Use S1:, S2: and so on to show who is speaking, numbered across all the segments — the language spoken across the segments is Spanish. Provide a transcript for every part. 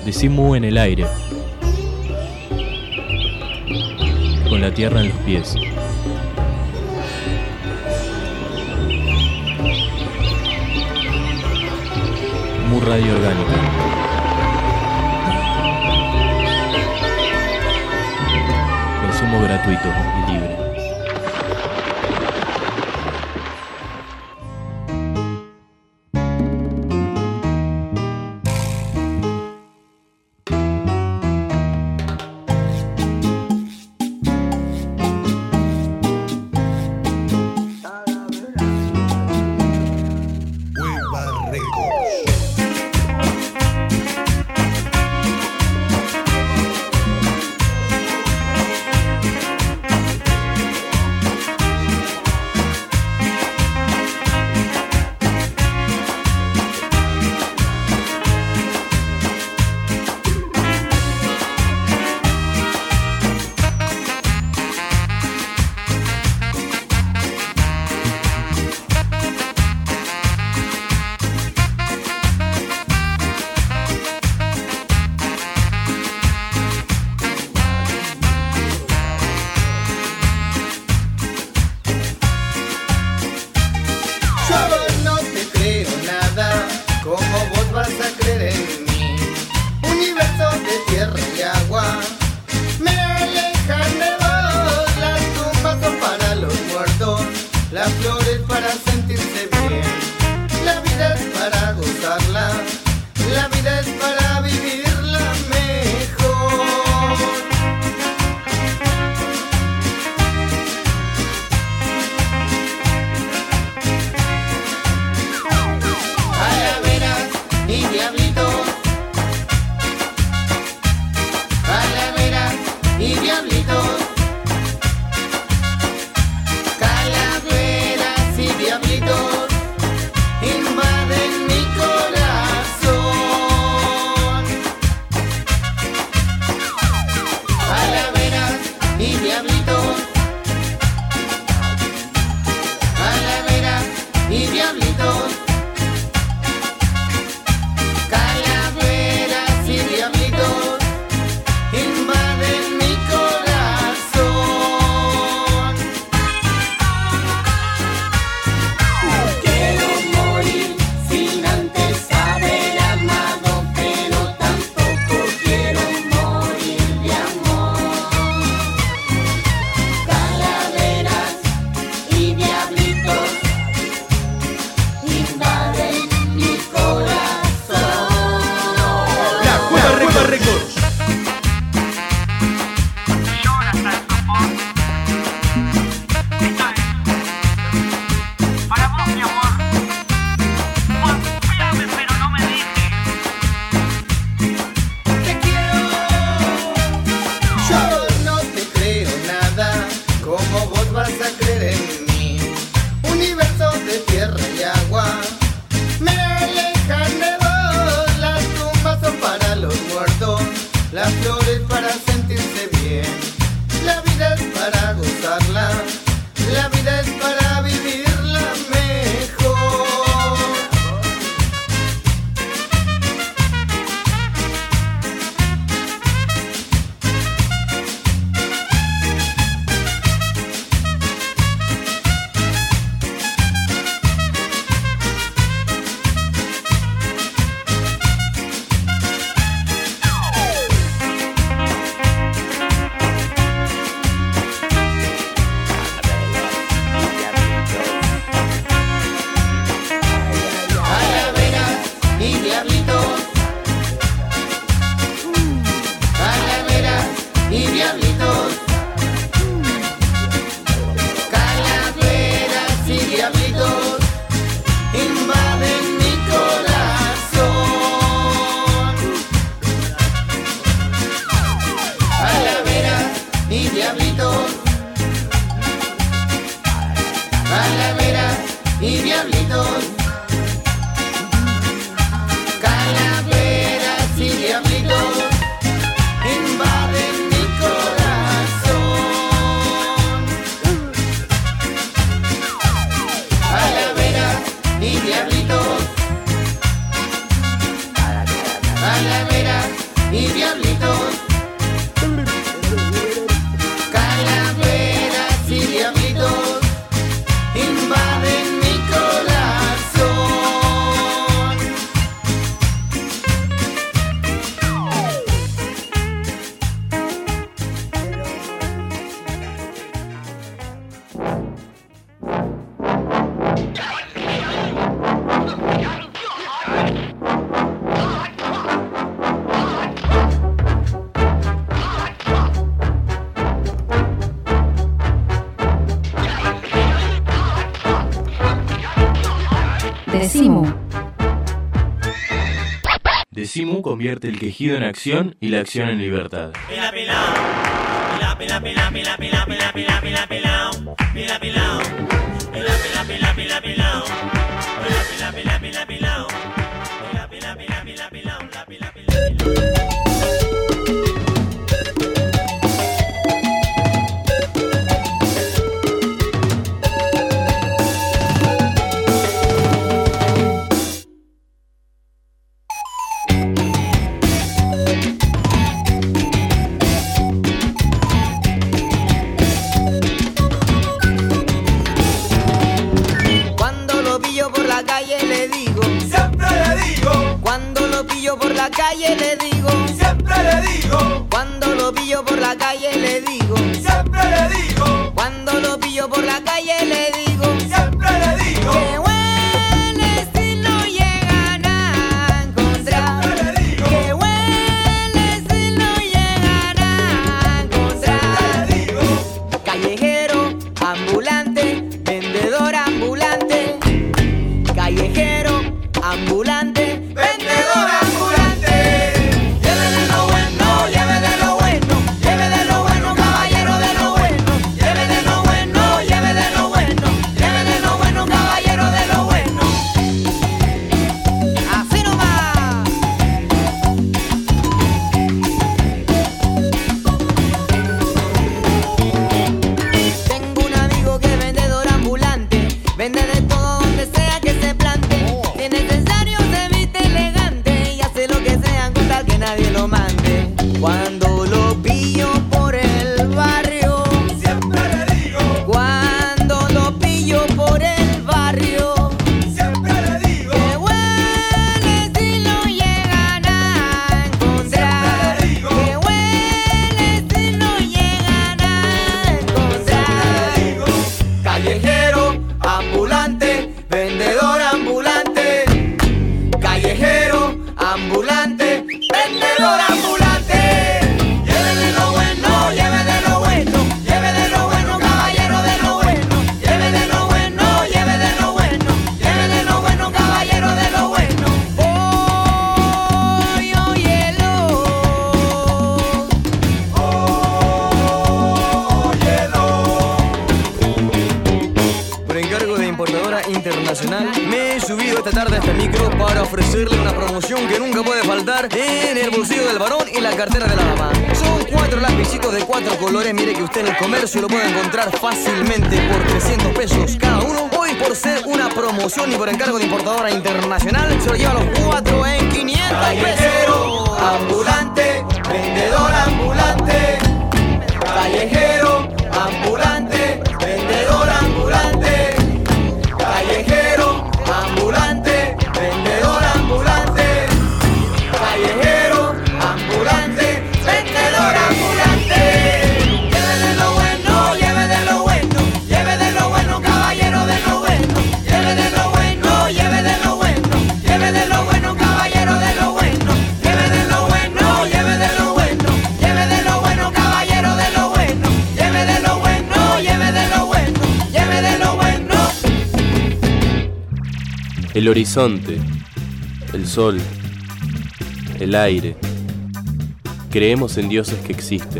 S1: Decí mu en el aire, con la tierra en los pies. Mu radio orgánica. Consumo gratuito y libre. Decimu convierte el quejido en acción y la acción en libertad.
S2: Calle le digo, siempre le digo. Cuando lo pillo por la calle le digo, siempre le digo. Cuando lo pillo por la calle le digo, siempre le digo. Que huele si no llegan a encontrar. Siempre le digo. Que huele si no llegan a encontrar. Siempre le digo. Callejero, ambulante, vendedor ambulante. Callejero, ambulante, vendedor ambulante. Cuando lo pillo por el barrio, siempre le digo. Cuando lo pillo por el barrio, siempre le digo. Que huele si lo llegan a encontrar. Siempre le digo. Que huele si lo llegan a encontrar. Siempre le digo. Callejero, ambulante, vendedor ambulante. Callejero, ambulante, vendedor ambulante. Me he subido esta tarde a este micro para ofrecerle una promoción que nunca puede faltar en el bolsillo del varón y la cartera de la dama. Son 4 lapicitos de 4 colores. Mire que usted en el comercio lo puede encontrar fácilmente por 300 pesos cada uno. Hoy, por ser una promoción y por encargo de importadora internacional, se lo lleva a los 4 en 500 pesos. Callejero, ambulante, vendedor ambulante. Callejero, ambulante, vendedor ambulante. Callejero, ambulante, vendedor ambulante. Callejero, ambulante, vendedor ambulante. Lleve de lo bueno, lleve de lo bueno. Lleve de lo bueno, caballero de lo bueno. Lleve de lo bueno, lleve de lo bueno. Lleve de lo bueno, caballero de lo bueno. Lleve de lo bueno, lleve de lo bueno. Lleve de lo bueno, caballero de lo bueno. Lleve de lo bueno, lleve de lo bueno. Lleve de lo bueno.
S1: El horizonte, el sol, el aire. Creemos en dioses que existen.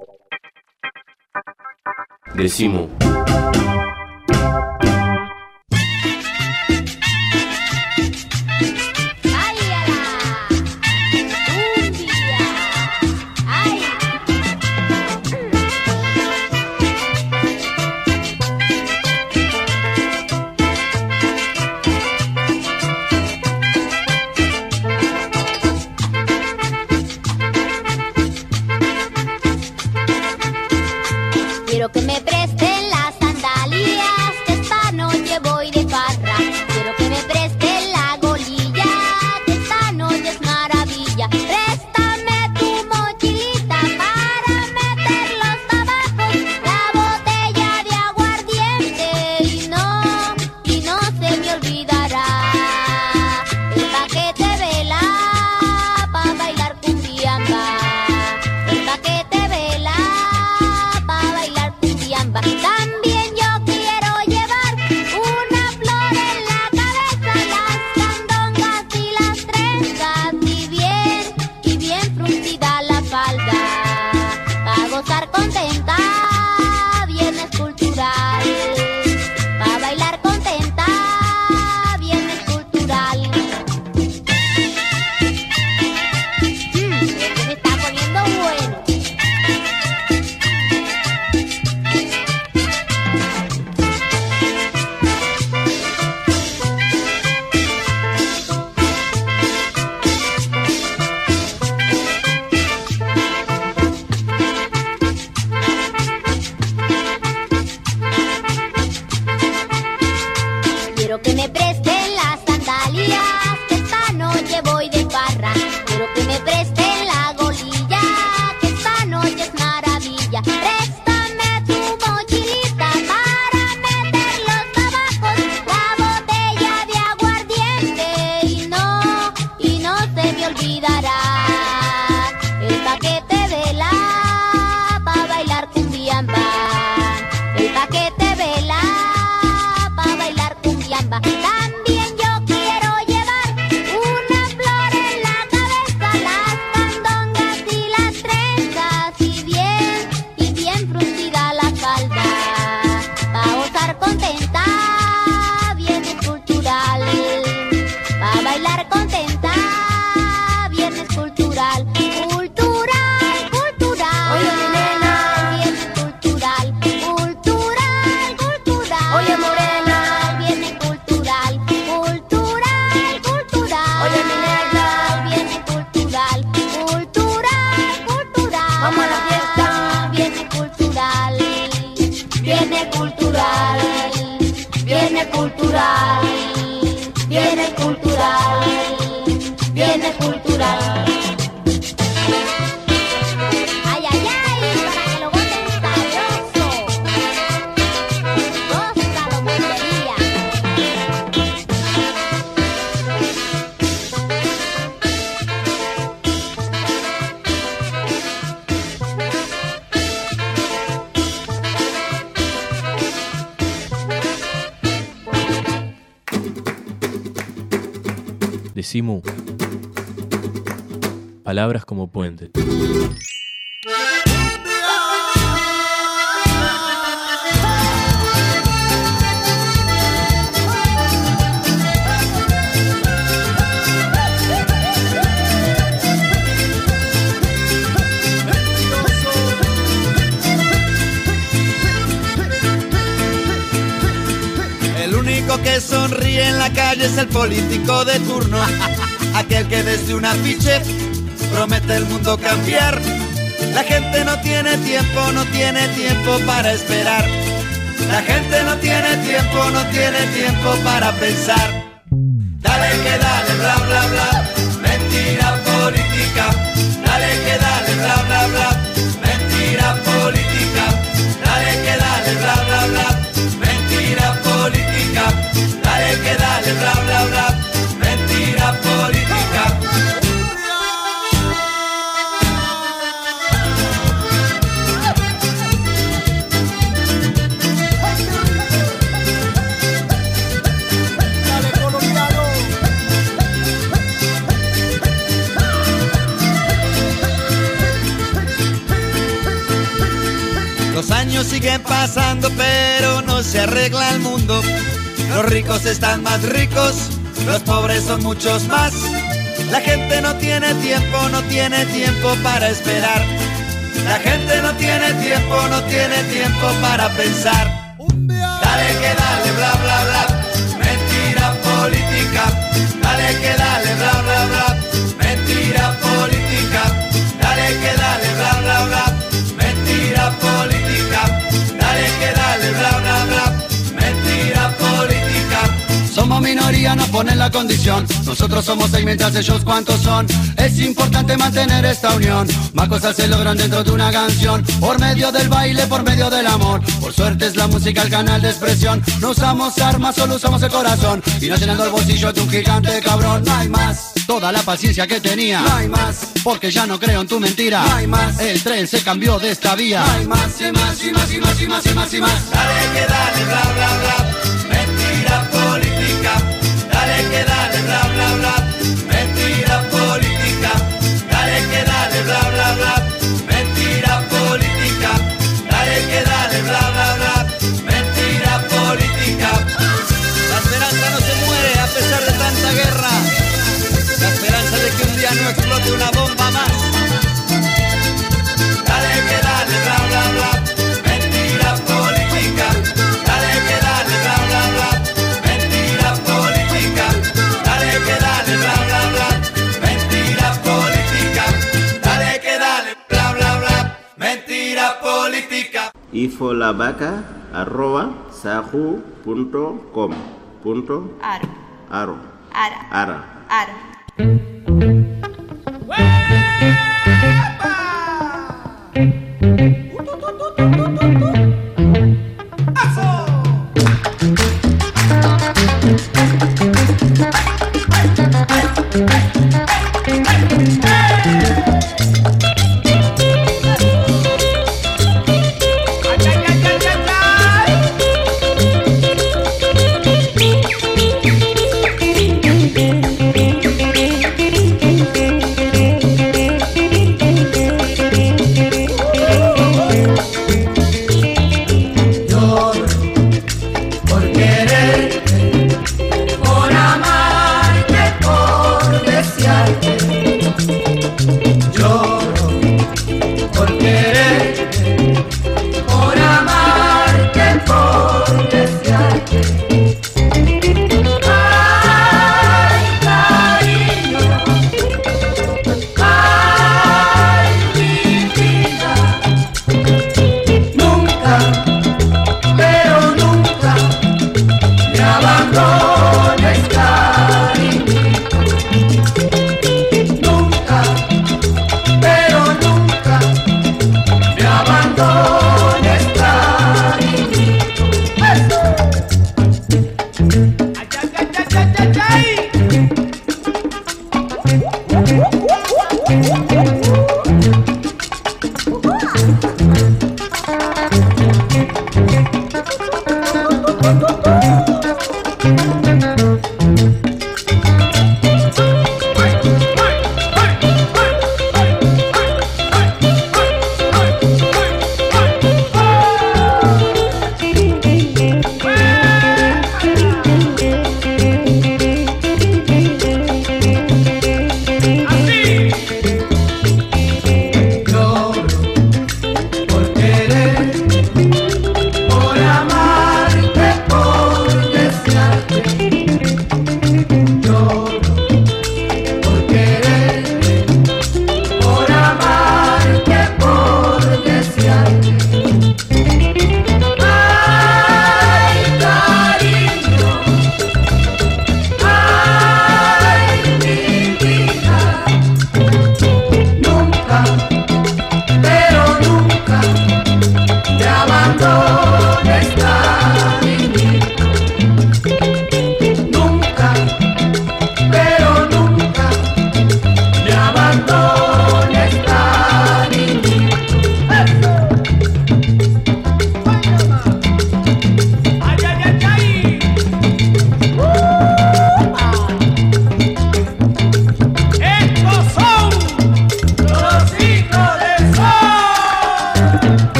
S1: Decimu.
S3: Quiero que me presten la
S1: Decimu. Palabras como puente.
S3: El único que sonríe en la calle es el político de turno, aquel que desde un afiche promete el mundo cambiar. La gente no tiene tiempo para esperar. La gente no tiene tiempo para pensar. Dale que dale, bla bla bla, mentira política. Dale que dale, bla bla bla, mentira política. Dale que dale, bla bla bla, mentira política. Dale que dale, bla bla bla, mentira política. Los años siguen pasando, pero no se arregla el mundo. Los ricos están más ricos, los pobres son muchos más. La gente no tiene tiempo para esperar. La gente no tiene tiempo para pensar. Dale que dale, bla bla bla, mentira política. Dale que dale, bla bla bla, mentira política. Dale que dale, bla bla bla, mentira política. Dale que dale, bla bla bla, mentira política. Somos minoría, nos ponen la condición. Nosotros somos 6 mientras ellos cuántos son. Es importante mantener esta unión. Más cosas se logran dentro de una canción. Por medio del baile, por medio del amor. Por suerte es la música el canal de expresión. No usamos armas, solo usamos el corazón. Y nos llenando el bolsillo de un gigante cabrón. No hay más, toda la paciencia que tenía. No hay más, porque ya no creo en tu mentira. No hay más, el tren se cambió de esta vía. No hay más, y más, y más, y más, y más, y más, y más. Dale que dale, bla bla bla, mentira política. Dale que dale, bla bla bla, mentira política. Dale que dale, bla bla bla, mentira política. Dale que dale, bla bla bla, mentira política. La esperanza no se muere a pesar de tanta guerra. La esperanza de que un día no explote una bomba más. Dale que dale, bla bla bla, mentira política. Dale que dale, bla bla bla, mentira política. Dale que dale, bla bla bla, mentira política. Dale que dale, bla bla bla, mentira política.
S4: ifolabaca@sahu.com.ar.
S5: Por amarte, por desear.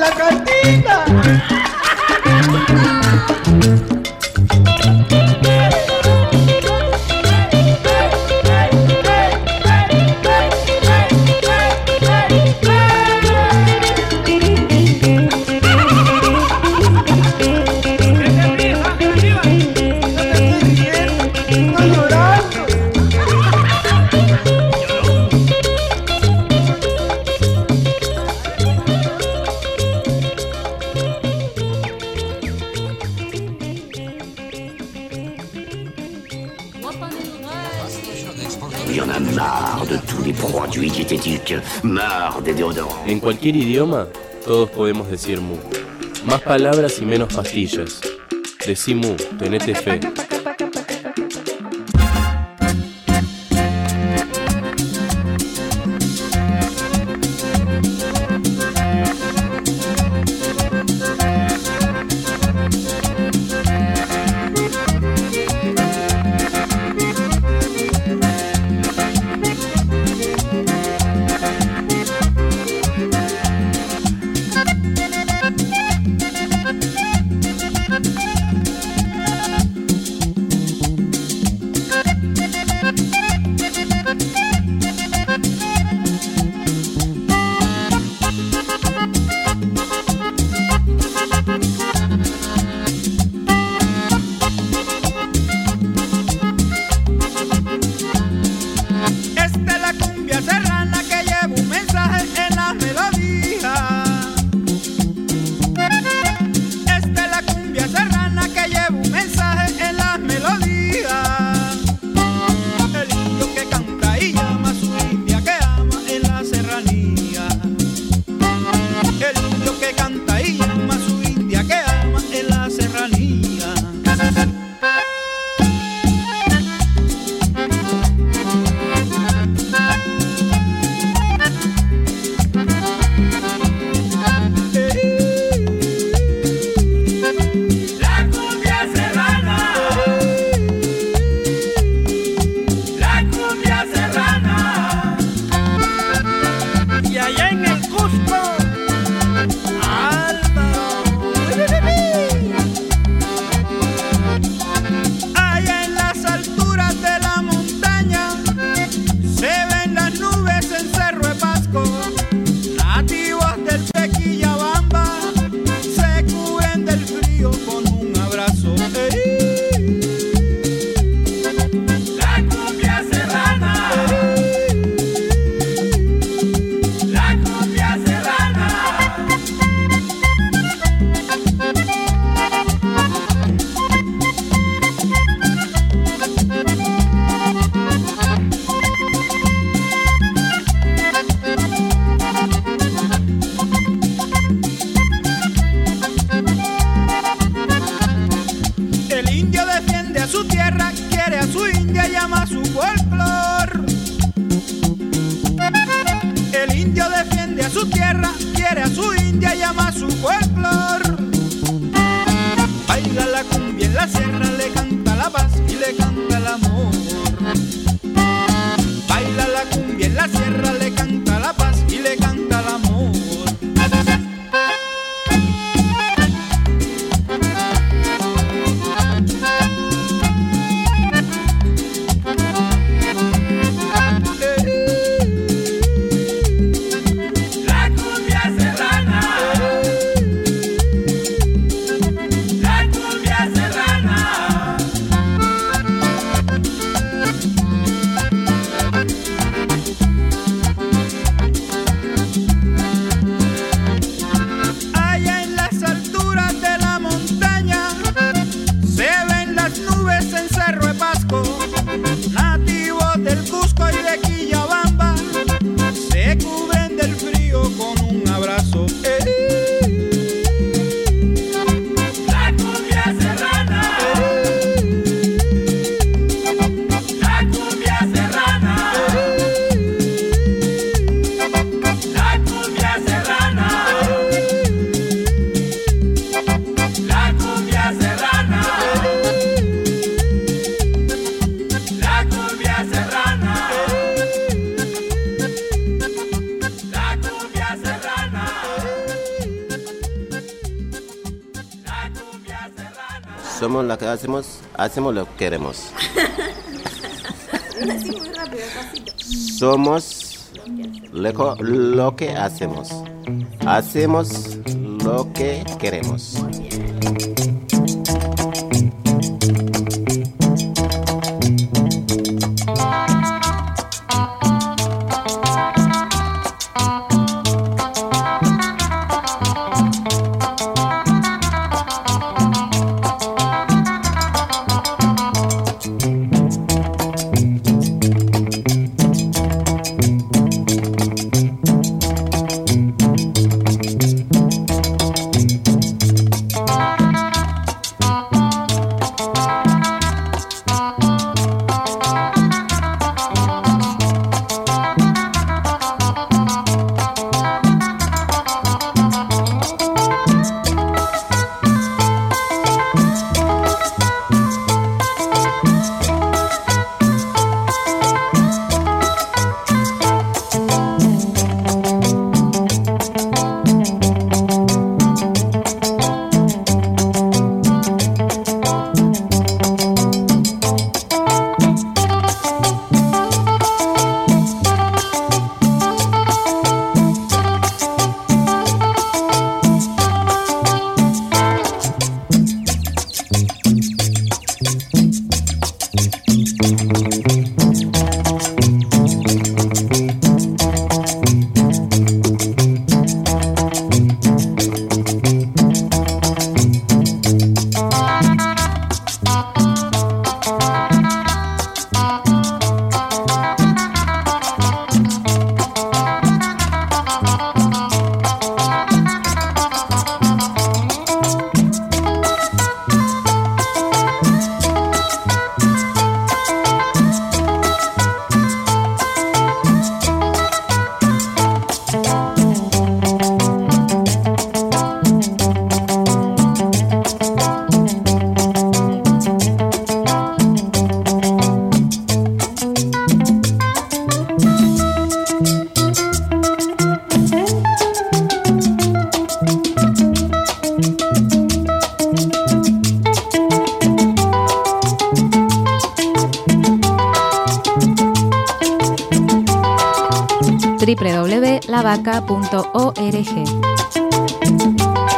S5: la cantina.
S1: En cualquier idioma, todos podemos decir mu. Más palabras y menos pastillas. Decí mu, tenete fe.
S5: somos lo que hacemos lo que queremos.
S4: Lo decís muy rápido, despacito.
S5: Somos lo que hacemos. Hacemos lo que queremos.
S6: www.lavaca.org